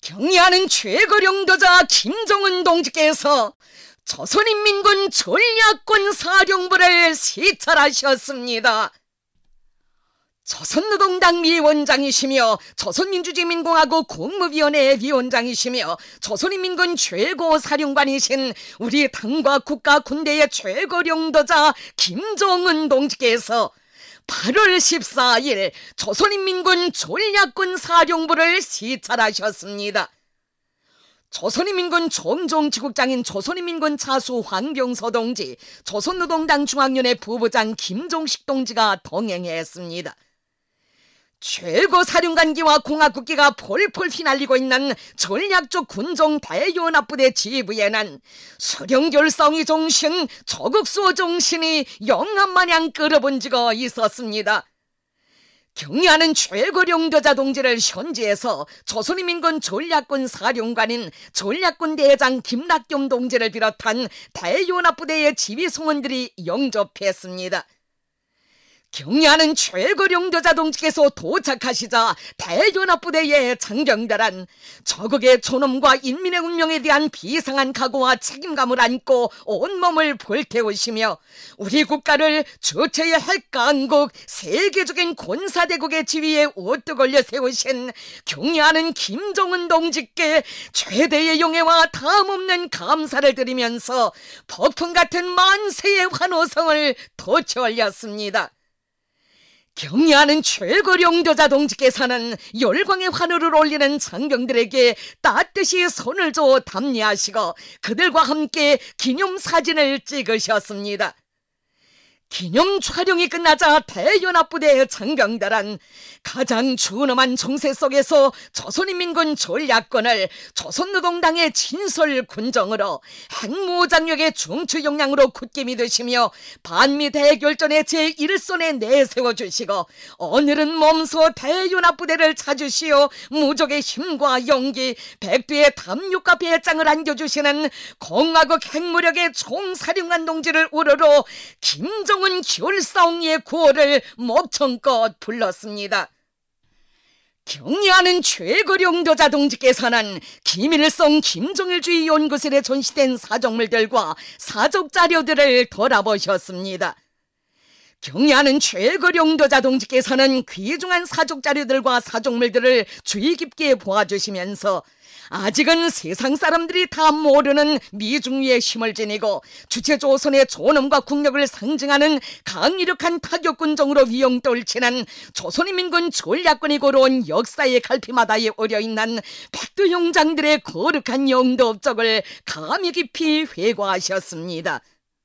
경의하는 최고령도자 김정은 동지께서 조선인민군 전략군 사령부를 시찰하셨습니다. 조선노동당 위원장이시며 조선민주주의민공화국 국무위원회 위원장이시며 조선인민군 최고사령관이신 우리 당과 국가 군대의 최고령도자 김정은 동지께서 8월 14일 조선인민군 전략군 사령부를 시찰하셨습니다. 조선인민군 정정지국장인 조선인민군 차수 황병서 동지, 조선노동당 중앙위원회 부부장 김종식 동지가 동행했습니다. 최고사령관기와 공화국기가 폴폴 휘날리고 있는 전략적 군정 대연합부대 지부에는 수령결성의 정신, 조국수호 정신이 영암마냥 끌어본 적가 있었습니다. 경의하는 최고령도자 동지를 현지에서 조선인민군 전략군 사령관인 전략군 대장 김낙겸 동지를 비롯한 대연합부대의 지휘승원들이 영접했습니다. 경의하는 최고령도자 동지께서 도착하시자 대연합부대의 장병들은 조국의 존엄과 인민의 운명에 대한 비상한 각오와 책임감을 안고 온몸을 불태우시며 우리 국가를 주체의 핵강국 세계적인 군사대국의 지위에 우뚝 올려 세우신 경의하는 김정은 동지께 최대의 용애와 다음없는 감사를 드리면서 폭풍 같은 만세의 환호성을 돋쳐 올렸습니다. 경의하는 최고령도자 동지께서는 열광의 환호를 올리는 장병들에게 따뜻이 손을 줘 답례하시고 그들과 함께 기념사진을 찍으셨습니다. 기념 촬영이 끝나자 대연합부대의 장병들은 가장 준엄한 정세 속에서 조선인민군 전략군을 조선노동당의 진솔군정으로 핵무장력의 중추역량으로 굳게 믿으시며 반미 대결전의 제1선에 내세워주시고 오늘은 몸소 대연합부대를 찾으시어 무적의 힘과 용기, 백두의 담력과 배짱을 안겨주시는 공화국 핵무력의 총사령관 동지를 우러러 김정은 겨울싸움의 구호를 목청껏 불렀습니다. 경의하는 최고령도자 동지께서는 김일성 김정일주의 연구실에 전시된 사적물들과 사적자료들을 돌아보셨습니다. 경의하는 최고령도자 동지께서는 귀중한 사적자료들과 사적물들을 주의 깊게 보아주시면서 아직은 세상 사람들이 다 모르는 미중위의 힘을 지니고 주체조선의 존엄과 국력을 상징하는 강력한 타격군정으로 위용떨치는 조선인민군 전략군이 걸어온 역사의 갈피마다에 어려있는 백두용장들의 거룩한 영도 업적을 감히 깊이 회고하셨습니다.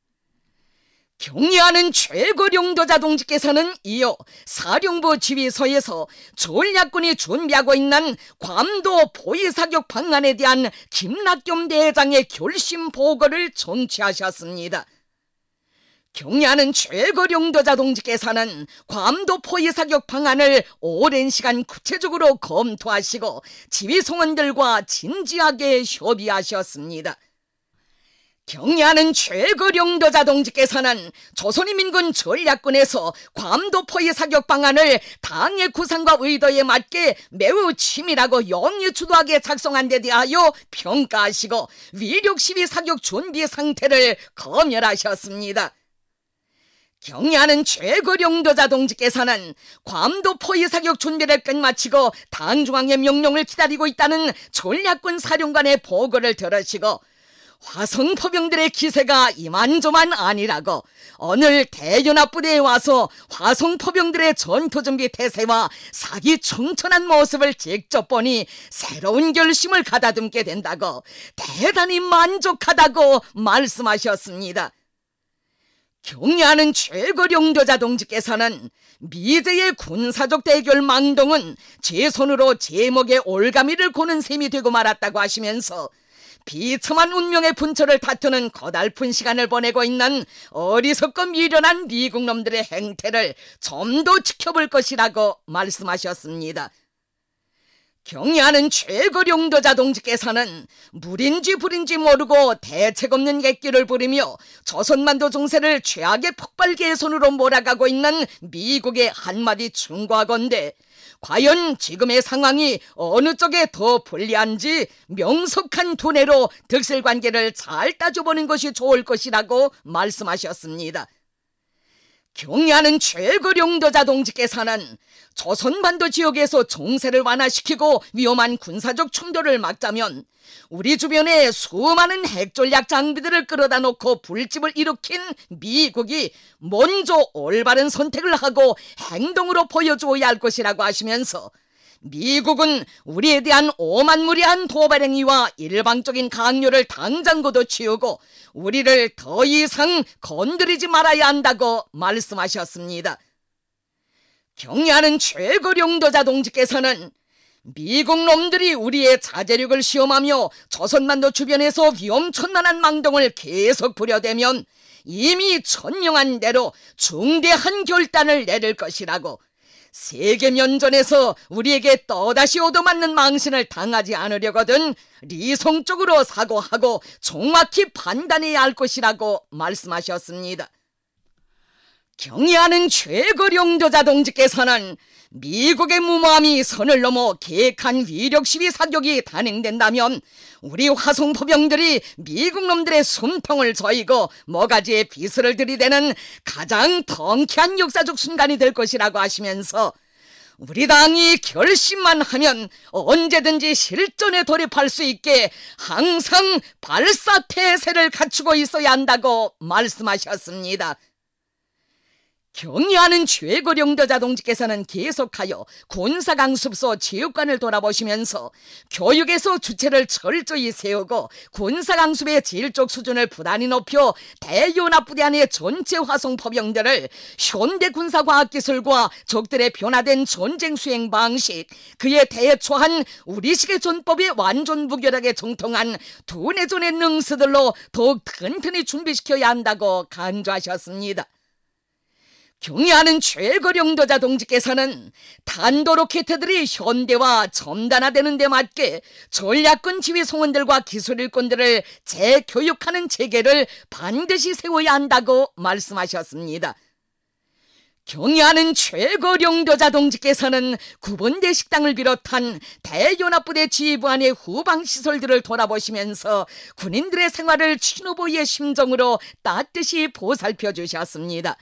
경의하는 최고령도자 동지께서는 이어 사령부 지휘소에서 전략군이 준비하고 있는 괌도 포위사격 방안에 대한 김낙겸 대장의 결심 보고를 청취하셨습니다. 경의하는 최고령도자 동지께서는 괌도 포위사격 방안을 오랜 시간 구체적으로 검토하시고 지휘소원들과 진지하게 협의하셨습니다. 경의하는 최고령도자 동지께서는 조선인민군 전략군에서 괌도 포위 사격 방안을 당의 구상과 의도에 맞게 매우 치밀하고 영리주도하게 작성한 데 대하여 평가하시고 위력 시위 사격 준비 상태를 검열하셨습니다. 경의하는 최고령도자 동지께서는 괌도 포위 사격 준비를 끝마치고 당중앙의 명령을 기다리고 있다는 전략군 사령관의 보고를 들으시고 화성포병들의 기세가 이만저만 아니라고 오늘 대연합부대에 와서 화성포병들의 전투준비 태세와 사기 충천한 모습을 직접 보니 새로운 결심을 가다듬게 된다고 대단히 만족하다고 말씀하셨습니다. 경의하는 최고령도자 동지께서는 미제의 군사적 대결 망동은 제 손으로 제목의 올가미를 고는 셈이 되고 말았다고 하시면서 비참한 운명의 분초를 다투는 고달픈 시간을 보내고 있는 어리석고 미련한 미국놈들의 행태를 좀 더 지켜볼 것이라고 말씀하셨습니다. 경의하는 최고령도자 동지께서는 물인지 불인지 모르고 대책 없는 객기를 부리며 조선만도 정세를 최악의 폭발 개선으로 몰아가고 있는 미국의 한마디 충고하건대 과연 지금의 상황이 어느 쪽에 더 불리한지 명석한 두뇌로 득실관계를 잘 따져보는 것이 좋을 것이라고 말씀하셨습니다. 경애하는 최거룡도자 동지께서는 조선반도 지역에서 정세를 완화시키고 위험한 군사적 충돌을 막자면 우리 주변에 수많은 핵전략 장비들을 끌어다 놓고 불집을 일으킨 미국이 먼저 올바른 선택을 하고 행동으로 보여주어야 할 것이라고 하시면서, 미국은 우리에 대한 오만무리한 도발 행위와 일방적인 강요를 당장 거둬치우고 우리를 더 이상 건드리지 말아야 한다고 말씀하셨습니다. 경애하는 최거룡도자 동지께서는 미국 놈들이 우리의 자제력을 시험하며 조선반도 주변에서 위험천만한 망동을 계속 부려대면 이미 천명한 대로 중대한 결단을 내릴 것이라고, 세계면전에서 우리에게 또다시 얻어맞는 망신을 당하지 않으려거든 리성적으로 사고하고 정확히 판단해야 할 것이라고 말씀하셨습니다. 경애하는 최거룡도자 동지께서는 미국의 무모함이 선을 넘어 계획한 위력 시위 사격이 단행된다면 우리 화성포병들이 미국 놈들의 숨통을 조이고 모가지에 비수를 들이대는 가장 통쾌한 역사적 순간이 될 것이라고 하시면서, 우리 당이 결심만 하면 언제든지 실전에 돌입할 수 있게 항상 발사태세를 갖추고 있어야 한다고 말씀하셨습니다. 경애하는 최거룡도자 동지께서는 계속하여 군사강습소 체육관을 돌아보시면서 교육에서 주체를 철저히 세우고 군사강습의 질적 수준을 부단히 높여 대연합부대 안의 전체 화성포병들을 현대 군사과학기술과 적들의 변화된 전쟁 수행 방식, 그에 대처한 우리식의 전법에 완전 무결하게 정통한 두뇌전의 능수들로 더욱 튼튼히 준비시켜야 한다고 강조하셨습니다. 경애하는 최거룡도자 동지께서는 탄도로켓들이 현대화 첨단화되는 데 맞게 전략군 지휘송원들과 기술일꾼들을 재교육하는 체계를 반드시 세워야 한다고 말씀하셨습니다. 경애하는 최거룡도자 동지께서는 구본대 식당을 비롯한 대연합부대 지휘부 안의 후방시설들을 돌아보시면서 군인들의 생활을 친후보의 심정으로 따뜻이 보살펴 주셨습니다.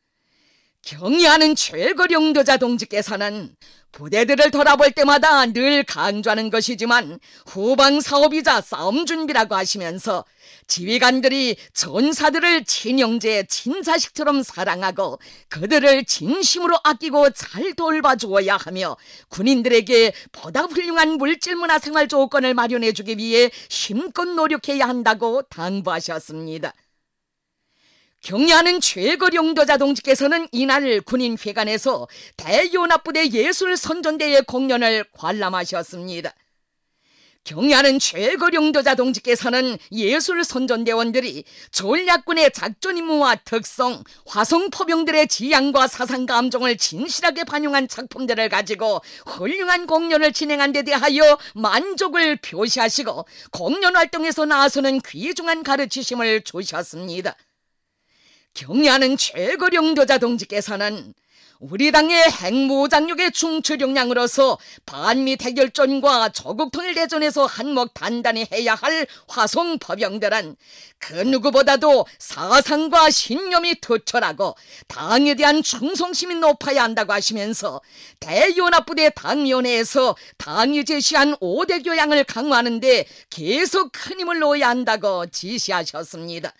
경애하는 최거룡도자 동지께서는 부대들을 돌아볼 때마다 늘 강조하는 것이지만 후방사업이자 싸움 준비라고 하시면서 지휘관들이 전사들을 친형제 친자식처럼 사랑하고 그들을 진심으로 아끼고 잘 돌봐주어야 하며 군인들에게 보다 훌륭한 물질문화 생활 조건을 마련해주기 위해 힘껏 노력해야 한다고 당부하셨습니다. 경애하는 최거룡도자 동지께서는 이날 군인회관에서 대연합부대 예술선전대회 공연을 관람하셨습니다. 경애하는 최거룡도자 동지께서는 예술선전대원들이 전략군의 작전임무와 특성, 화성포병들의 지향과 사상감정을 진실하게 반영한 작품들을 가지고 훌륭한 공연을 진행한 데 대하여 만족을 표시하시고 공연활동에서 나서는 귀중한 가르치심을 주셨습니다. 경애하는 최거룡도자 동지께서는 우리 당의 핵무장력의 중추력량으로서 반미 대결전과 조국통일대전에서 한몫 단단히 해야 할 화성포병들은 그 누구보다도 사상과 신념이 투철하고 당에 대한 충성심이 높아야 한다고 하시면서 대연합부대 당위원회에서 당이 제시한 5대 교양을 강화하는 데 계속 큰 힘을 놓아야 한다고 지시하셨습니다.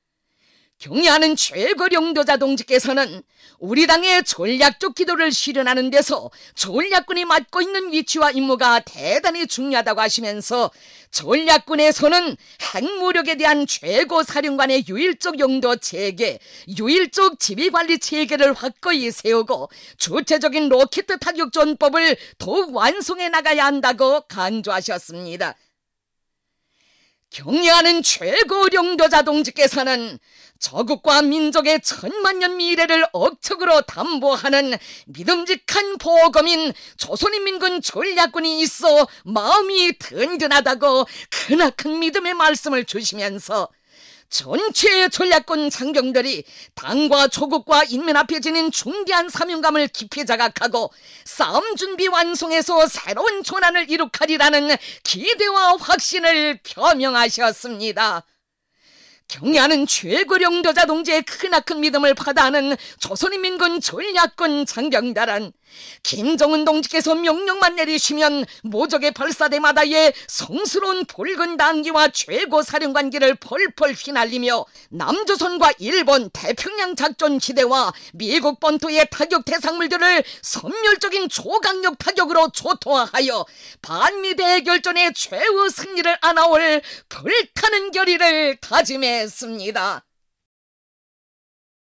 경애하는 최거룡도자 동지께서는 우리 당의 전략적 기도를 실현하는 데서 전략군이 맡고 있는 위치와 임무가 대단히 중요하다고 하시면서 전략군에서는 핵무력에 대한 최고 사령관의 유일적 용도 체계, 유일적 지휘관리 체계를 확고히 세우고 주체적인 로켓 타격 전법을 더욱 완성해 나가야 한다고 강조하셨습니다. 경애하는 최거룡도자 동지께서는 조국과 민족의 천만년 미래를 억척으로 담보하는 믿음직한 보검인 조선인민군 전략군이 있어 마음이 든든하다고 크나큰 믿음의 말씀을 주시면서 전체 전략권 장병들이 당과 조국과 인민 앞에 지닌 중대한 사명감을 깊이 자각하고 싸움 준비 완성해서 새로운 전환을 이룩하리라는 기대와 확신을 표명하셨습니다. 경애하는 최고령도자 동지의 크나큰 믿음을 받아하는 조선인민군 전략군 장병단은 김정은 동지께서 명령만 내리시면 모적의 발사대마다의 성스러운 붉은 단기와 최고 사령관기를 펄펄 휘날리며 남조선과 일본 태평양 작전 지대와 미국 본토의 타격 대상물들을 선멸적인 초강력 타격으로 초토화하여 반미 대결전의 최후 승리를 안아올 불타는 결의를 다짐했습니다.